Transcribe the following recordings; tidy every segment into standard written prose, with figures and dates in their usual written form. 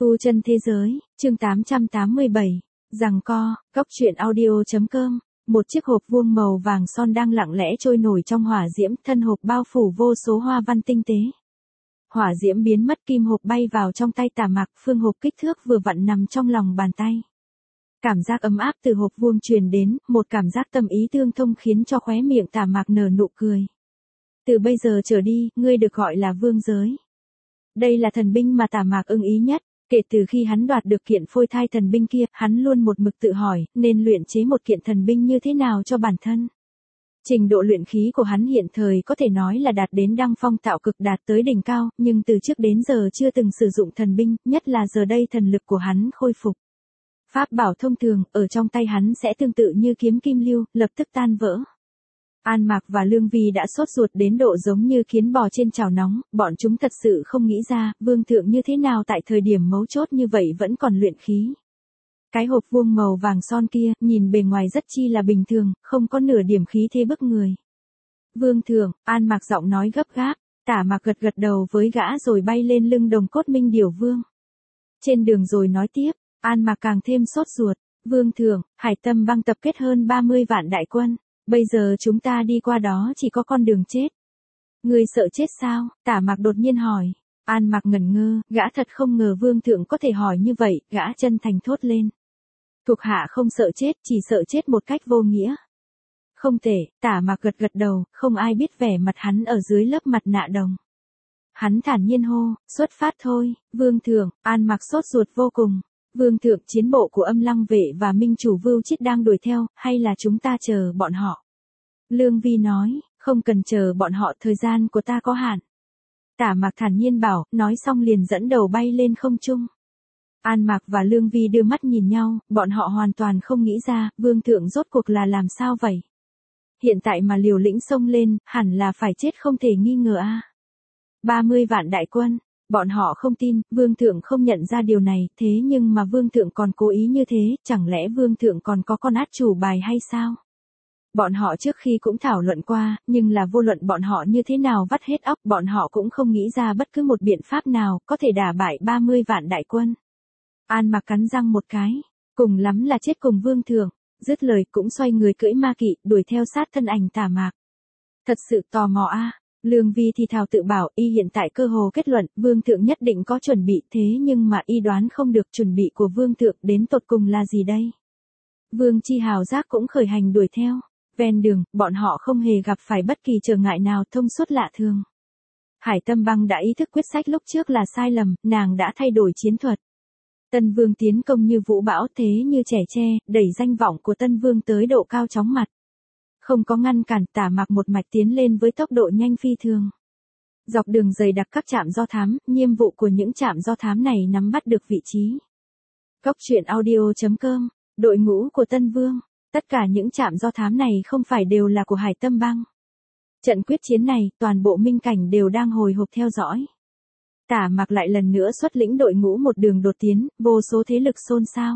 Tu chân thế giới, chương 887, giằng co, cóc truyện audio.com, một chiếc hộp vuông màu vàng son đang lặng lẽ trôi nổi trong hỏa diễm, thân hộp bao phủ vô số hoa văn tinh tế. Hỏa diễm biến mất, kim hộp bay vào trong tay Tả Mạc, phương hộp kích thước vừa vặn nằm trong lòng bàn tay. Cảm giác ấm áp từ hộp vuông truyền đến, một cảm giác tâm ý tương thông khiến cho khóe miệng Tả Mạc nở nụ cười. Từ bây giờ trở đi, ngươi được gọi là vương giới. Đây là thần binh mà Tả Mạc ưng ý nhất. Kể từ khi hắn đoạt được kiện phôi thai thần binh kia, hắn luôn một mực tự hỏi, nên luyện chế một kiện thần binh như thế nào cho bản thân. Trình độ luyện khí của hắn hiện thời có thể nói là đạt đến đăng phong tạo cực, đạt tới đỉnh cao, nhưng từ trước đến giờ chưa từng sử dụng thần binh, nhất là giờ đây thần lực của hắn khôi phục. Pháp bảo thông thường, ở trong tay hắn sẽ tương tự như kiếm kim lưu, lập tức tan vỡ. An Mạc và Lương Vi đã sốt ruột đến độ giống như kiến bò trên chảo nóng, bọn chúng thật sự không nghĩ ra, vương thượng như thế nào tại thời điểm mấu chốt như vậy vẫn còn luyện khí. Cái hộp vuông màu vàng son kia, nhìn bề ngoài rất chi là bình thường, không có nửa điểm khí thế bức người. Vương thượng, An Mạc giọng nói gấp gáp, Tả Mạc gật gật đầu với gã rồi bay lên lưng Đồng Cốt Minh Điểu Vương. Trên đường rồi nói tiếp, An Mạc càng thêm sốt ruột, vương thượng, Hải Tâm Bang tập kết hơn 30 vạn đại quân. Bây giờ chúng ta đi qua đó chỉ có con đường chết. Ngươi sợ chết sao? Tả Mạc đột nhiên hỏi. An Mạc ngẩn ngơ, gã thật không ngờ vương thượng có thể hỏi như vậy, gã chân thành thốt lên. Thuộc hạ không sợ chết, chỉ sợ chết một cách vô nghĩa. Không thể, Tả Mạc gật gật đầu, không ai biết vẻ mặt hắn ở dưới lớp mặt nạ đồng. Hắn thản nhiên hô, xuất phát thôi, vương thượng. An Mạc sốt ruột vô cùng. Vương thượng, chiến bộ của Âm Lăng Vệ và Minh Chủ Vưu Chiết đang đuổi theo, hay là chúng ta chờ bọn họ? Lương Vi nói, không cần chờ bọn họ, thời gian của ta có hạn. Tả Mạc thản nhiên bảo, nói xong liền dẫn đầu bay lên không trung. An Mạc và Lương Vi đưa mắt nhìn nhau, bọn họ hoàn toàn không nghĩ ra, vương thượng rốt cuộc là làm sao vậy? Hiện tại mà liều lĩnh xông lên, hẳn là phải chết không thể nghi ngờ a. 30 vạn đại quân. Bọn họ không tin, vương thượng không nhận ra điều này, thế nhưng mà vương thượng còn cố ý như thế, chẳng lẽ vương thượng còn có con át chủ bài hay sao? Bọn họ trước khi cũng thảo luận qua, nhưng là vô luận bọn họ như thế nào vắt hết óc, bọn họ cũng không nghĩ ra bất cứ một biện pháp nào có thể đả bại 30 vạn đại quân. An Mạc cắn răng một cái, cùng lắm là chết cùng vương thượng, dứt lời cũng xoay người cưỡi ma kỵ, đuổi theo sát thân ảnh Tả Mạc. Thật sự tò mò a. Lương Vi thì thào tự bảo, y hiện tại cơ hồ kết luận, vương thượng nhất định có chuẩn bị, thế nhưng mà y đoán không được chuẩn bị của vương thượng đến tột cùng là gì đây. Vương Chi hào giác cũng khởi hành đuổi theo. Ven đường, bọn họ không hề gặp phải bất kỳ trở ngại nào, thông suốt lạ thường. Hải Tâm Bang đã ý thức quyết sách lúc trước là sai lầm, nàng đã thay đổi chiến thuật. Tân Vương tiến công như vũ bão, thế như trẻ tre, đẩy danh vọng của Tân Vương tới độ cao chóng mặt. Không có ngăn cản, Tả Mạc một mạch tiến lên với tốc độ nhanh phi thường. Dọc đường dày đặc các trạm do thám, nhiệm vụ của những trạm do thám này nắm bắt được vị trí. Cóc truyện audio.com, đội ngũ của Tân Vương, tất cả những trạm do thám này không phải đều là của Hải Tâm Bang. Trận quyết chiến này, toàn bộ minh cảnh đều đang hồi hộp theo dõi. Tả Mạc lại lần nữa xuất lĩnh đội ngũ một đường đột tiến, vô số thế lực xôn xao.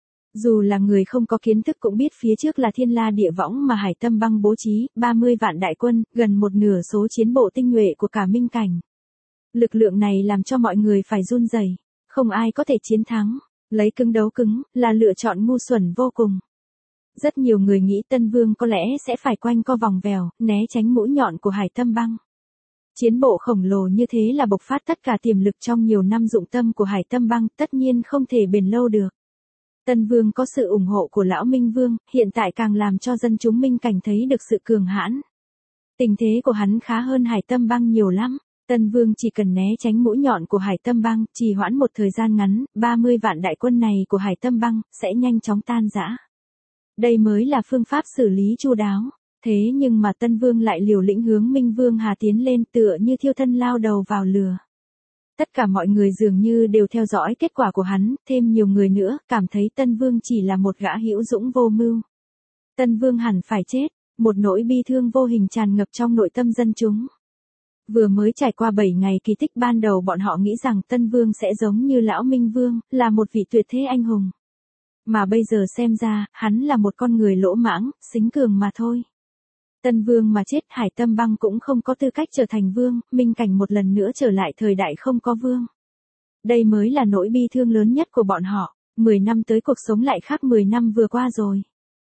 Dù là người không có kiến thức cũng biết phía trước là thiên la địa võng mà Hải Tâm Bang bố trí, 30 vạn đại quân, gần một nửa số chiến bộ tinh nhuệ của cả minh cảnh. Lực lượng này làm cho mọi người phải run rẩy, không ai có thể chiến thắng, lấy cứng đấu cứng, là lựa chọn ngu xuẩn vô cùng. Rất nhiều người nghĩ Tân Vương có lẽ sẽ phải quanh co vòng vèo, né tránh mũi nhọn của Hải Tâm Bang. Chiến bộ khổng lồ như thế là bộc phát tất cả tiềm lực trong nhiều năm dụng tâm của Hải Tâm Bang, tất nhiên không thể bền lâu được. Tân Vương có sự ủng hộ của Lão Minh Vương, hiện tại càng làm cho dân chúng minh cảnh thấy được sự cường hãn. Tình thế của hắn khá hơn Hải Tâm Bang nhiều lắm. Tân Vương chỉ cần né tránh mũi nhọn của Hải Tâm Bang, trì hoãn một thời gian ngắn, 30 vạn đại quân này của Hải Tâm Bang sẽ nhanh chóng tan rã. Đây mới là phương pháp xử lý chu đáo. Thế nhưng mà Tân Vương lại liều lĩnh hướng Minh Vương Hà tiến lên, tựa như thiêu thân lao đầu vào lửa. Tất cả mọi người dường như đều theo dõi kết quả của hắn, thêm nhiều người nữa, cảm thấy Tân Vương chỉ là một gã hữu dũng vô mưu. Tân Vương hẳn phải chết, một nỗi bi thương vô hình tràn ngập trong nội tâm dân chúng. Vừa mới trải qua 7 ngày kỳ tích ban đầu, bọn họ nghĩ rằng Tân Vương sẽ giống như Lão Minh Vương, là một vị tuyệt thế anh hùng. Mà bây giờ xem ra, hắn là một con người lỗ mãng, xính cường mà thôi. Tân Vương mà chết, Hải Tâm Bang cũng không có tư cách trở thành vương, minh cảnh một lần nữa trở lại thời đại không có vương. Đây mới là nỗi bi thương lớn nhất của bọn họ. 10 năm tới cuộc sống lại khác 10 năm vừa qua rồi.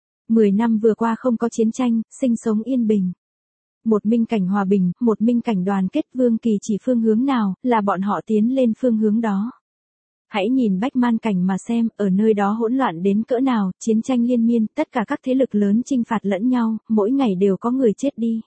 10 năm vừa qua không có chiến tranh, sinh sống yên bình. Một minh cảnh hòa bình, một minh cảnh đoàn kết. Vương Kỳ chỉ phương hướng nào, là bọn họ tiến lên phương hướng đó. Hãy nhìn Bách Man Cảnh mà xem, ở nơi đó hỗn loạn đến cỡ nào, chiến tranh liên miên, tất cả các thế lực lớn chinh phạt lẫn nhau, mỗi ngày đều có người chết đi.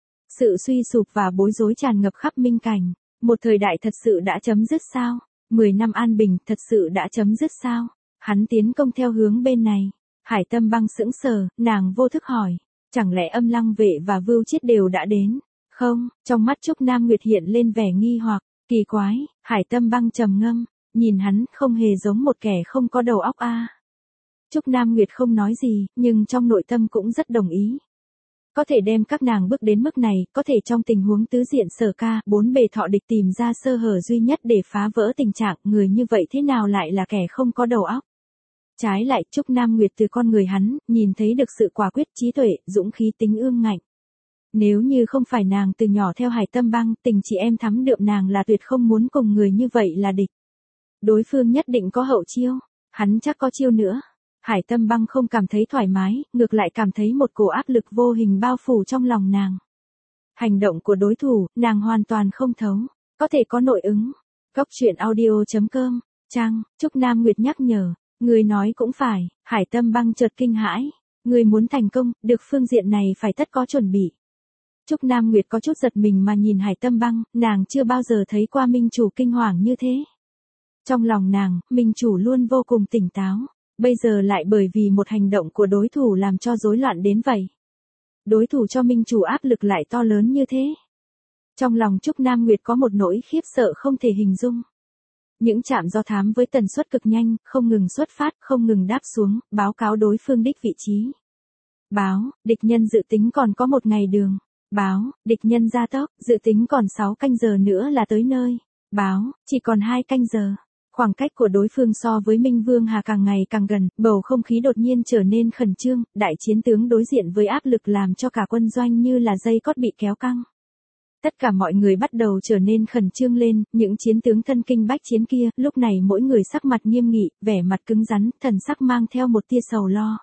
Sự suy sụp và bối rối tràn ngập khắp minh cảnh. Một thời đại thật sự đã chấm dứt sao? 10 năm an bình thật sự đã chấm dứt sao? Hắn tiến công theo hướng bên này. Hải Tâm Băng sững sờ, nàng vô thức hỏi. Chẳng lẽ Âm Lăng Vệ và Vưu Chiết đều đã đến? Không, trong mắt Trúc Nam Nguyệt hiện lên vẻ nghi hoặc, kỳ quái. Hải Tâm Băng trầm ngâm, nhìn hắn không hề giống một kẻ không có đầu óc a. Trúc Nam Nguyệt không nói gì, nhưng trong nội tâm cũng rất đồng ý. Có thể đem các nàng bước đến mức này, có thể trong tình huống tứ diện sở ca, bốn bề thọ địch tìm ra sơ hở duy nhất để phá vỡ tình trạng, người như vậy thế nào lại là kẻ không có đầu óc. Trái lại, Trúc Nam Nguyệt từ con người hắn, nhìn thấy được sự quả quyết, trí tuệ, dũng khí, tính ương ngạnh. Nếu như không phải nàng từ nhỏ theo Hải Tâm Băng, tình chị em thắm đượm nàng là tuyệt không muốn cùng người như vậy là địch. Đối phương nhất định có hậu chiêu, hắn chắc có chiêu nữa. Hải Tâm Băng không cảm thấy thoải mái, ngược lại cảm thấy một cổ áp lực vô hình bao phủ trong lòng nàng. Hành động của đối thủ, nàng hoàn toàn không thấu, có thể có nội ứng. Cốc truyện audio.com, Trang, Trúc Nam Nguyệt nhắc nhở, người nói cũng phải. Hải Tâm Băng chợt kinh hãi, người muốn thành công, được phương diện này phải tất có chuẩn bị. Trúc Nam Nguyệt có chút giật mình mà nhìn Hải Tâm Băng, nàng chưa bao giờ thấy qua minh chủ kinh hoàng như thế. Trong lòng nàng, minh chủ luôn vô cùng tỉnh táo. Bây giờ lại bởi vì một hành động của đối thủ làm cho rối loạn đến vậy. Đối thủ cho minh chủ áp lực lại to lớn như thế. Trong lòng Trúc Nam Nguyệt có một nỗi khiếp sợ không thể hình dung. Những trạm do thám với tần suất cực nhanh, không ngừng xuất phát, không ngừng đáp xuống, báo cáo đối phương đích vị trí. Báo, địch nhân dự tính còn có 1 ngày đường. Báo, địch nhân gia tốc, dự tính còn 6 canh giờ nữa là tới nơi. Báo, chỉ còn 2 canh giờ. Khoảng cách của đối phương so với Minh Vương Hà càng ngày càng gần, bầu không khí đột nhiên trở nên khẩn trương, đại chiến tướng đối diện với áp lực làm cho cả quân doanh như là dây cót bị kéo căng. Tất cả mọi người bắt đầu trở nên khẩn trương lên, những chiến tướng thân kinh bách chiến kia, lúc này mỗi người sắc mặt nghiêm nghị, vẻ mặt cứng rắn, thần sắc mang theo một tia sầu lo.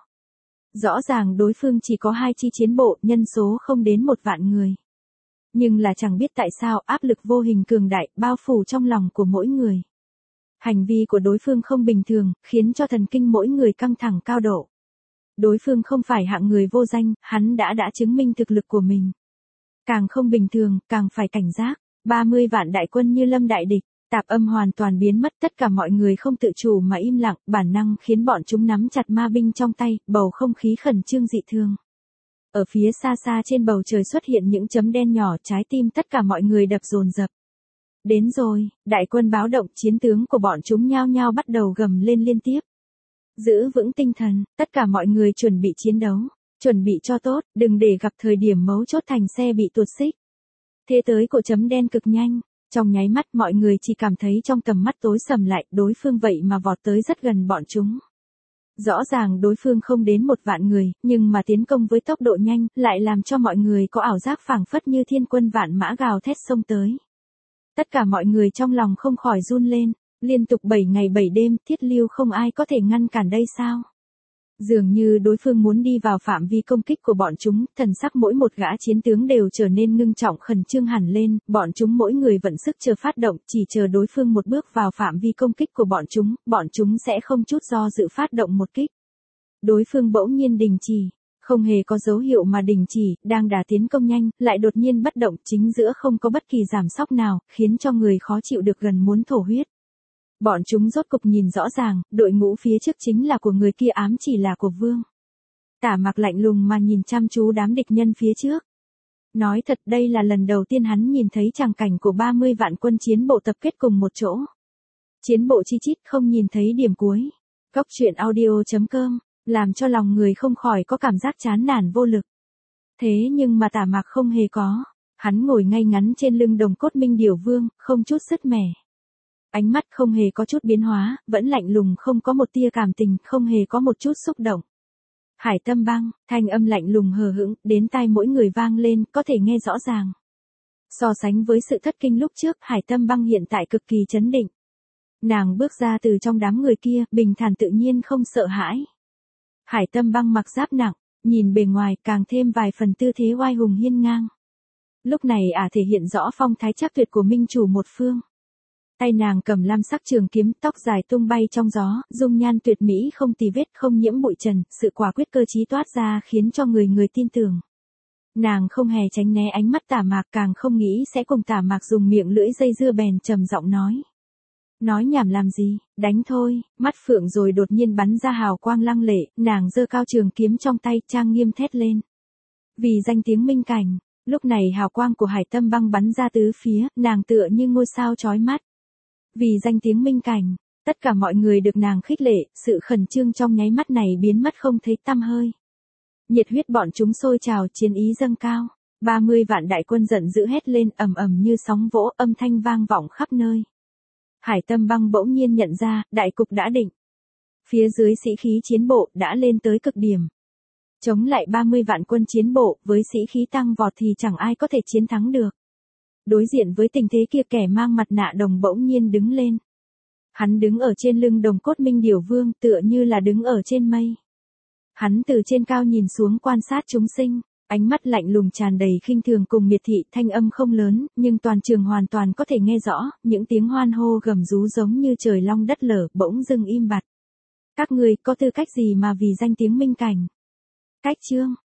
Rõ ràng đối phương chỉ có 2 chi chiến bộ, nhân số không đến 1 vạn người. Nhưng là chẳng biết tại sao áp lực vô hình cường đại, bao phủ trong lòng của mỗi người. Hành vi của đối phương không bình thường, khiến cho thần kinh mỗi người căng thẳng cao độ. Đối phương không phải hạng người vô danh, hắn đã chứng minh thực lực của mình. Càng không bình thường, càng phải cảnh giác. 30 vạn đại quân như lâm đại địch, tạp âm hoàn toàn biến mất, tất cả mọi người không tự chủ mà im lặng, bản năng khiến bọn chúng nắm chặt ma binh trong tay, bầu không khí khẩn trương dị thường. Ở phía xa xa trên bầu trời xuất hiện những chấm đen nhỏ, trái tim tất cả mọi người đập dồn dập. Đến rồi, đại quân báo động, chiến tướng của bọn chúng nhao nhao bắt đầu gầm lên liên tiếp. Giữ vững tinh thần, tất cả mọi người chuẩn bị chiến đấu, chuẩn bị cho tốt, đừng để gặp thời điểm mấu chốt thành xe bị tuột xích. Thế tới của chấm đen cực nhanh, trong nháy mắt mọi người chỉ cảm thấy trong tầm mắt tối sầm lại, đối phương vậy mà vọt tới rất gần bọn chúng. Rõ ràng đối phương không đến 1 vạn người, nhưng mà tiến công với tốc độ nhanh, lại làm cho mọi người có ảo giác phảng phất như thiên quân vạn mã gào thét xông tới. Tất cả mọi người trong lòng không khỏi run lên, liên tục 7 ngày 7 đêm, Thiết Lưu không ai có thể ngăn cản đây sao? Dường như đối phương muốn đi vào phạm vi công kích của bọn chúng, thần sắc mỗi một gã chiến tướng đều trở nên ngưng trọng khẩn trương hẳn lên, bọn chúng mỗi người vận sức chờ phát động, chỉ chờ đối phương một bước vào phạm vi công kích của bọn chúng sẽ không chút do dự phát động một kích. Đối phương bỗng nhiên đình chỉ. Không hề có dấu hiệu mà đình chỉ, đang đà tiến công nhanh, lại đột nhiên bất động, chính giữa không có bất kỳ giảm sóc nào, khiến cho người khó chịu được gần muốn thổ huyết. Bọn chúng rốt cục nhìn rõ ràng, đội ngũ phía trước chính là của người kia, ám chỉ là của Vương. Tả Mặc lạnh lùng mà nhìn chăm chú đám địch nhân phía trước. Nói thật, đây là lần đầu tiên hắn nhìn thấy tràng cảnh của 30 vạn quân chiến bộ tập kết cùng một chỗ. Chiến bộ chi chít không nhìn thấy điểm cuối. Cốc truyện audio.com, làm cho lòng người không khỏi có cảm giác chán nản vô lực. Thế nhưng mà Tả Mặc không hề có. Hắn ngồi ngay ngắn trên lưng đồng cốt Minh Điểu Vương, không chút sứt mẻ. Ánh mắt không hề có chút biến hóa, vẫn lạnh lùng, không có một tia cảm tình, không hề có một chút xúc động. Hải Tâm Băng, thanh âm lạnh lùng hờ hững, đến tai mỗi người vang lên, có thể nghe rõ ràng. So sánh với sự thất kinh lúc trước, Hải Tâm Băng hiện tại cực kỳ chấn định. Nàng bước ra từ trong đám người kia, bình thản tự nhiên không sợ hãi. Hải Tâm Băng mặc giáp nặng, nhìn bề ngoài càng thêm vài phần tư thế oai hùng hiên ngang. Lúc này thể hiện rõ phong thái chắc tuyệt của minh chủ một phương. Tay nàng cầm lam sắc trường kiếm, tóc dài tung bay trong gió, dung nhan tuyệt mỹ không tì vết, không nhiễm bụi trần, sự quả quyết cơ trí toát ra khiến cho người người tin tưởng. Nàng không hề tránh né ánh mắt Tả Mạc, càng không nghĩ sẽ cùng Tả Mạc dùng miệng lưỡi dây dưa, bèn trầm giọng nói. Nói nhảm làm gì, đánh thôi. Mắt phượng rồi đột nhiên bắn ra hào quang lăng lệ, nàng giơ cao trường kiếm trong tay, trang nghiêm thét lên. Vì danh tiếng minh cảnh. Lúc này hào quang của Hải Tâm Băng bắn ra tứ phía, nàng tựa như ngôi sao chói mắt. Vì danh tiếng minh cảnh, tất cả mọi người được nàng khích lệ, sự khẩn trương trong nháy mắt này biến mất không thấy tăm hơi. Nhiệt huyết bọn chúng sôi trào, chiến ý dâng cao. 30 vạn đại quân giận dữ hét lên, ầm ầm như sóng vỗ, âm thanh vang vọng khắp nơi. Hải Tâm Băng bỗng nhiên nhận ra, đại cục đã định. Phía dưới sĩ khí chiến bộ đã lên tới cực điểm. Chống lại 30 vạn quân chiến bộ, với sĩ khí tăng vọt thì chẳng ai có thể chiến thắng được. Đối diện với tình thế kia, kẻ mang mặt nạ đồng bỗng nhiên đứng lên. Hắn đứng ở trên lưng Đồng Cốt Minh Điểu Vương, tựa như là đứng ở trên mây. Hắn từ trên cao nhìn xuống quan sát chúng sinh, ánh mắt lạnh lùng tràn đầy khinh thường cùng miệt thị, thanh âm không lớn, nhưng toàn trường hoàn toàn có thể nghe rõ, những tiếng hoan hô gầm rú giống như trời long đất lở, bỗng dưng im bặt. Các ngươi có tư cách gì mà vì danh tiếng minh cảnh? Cách chương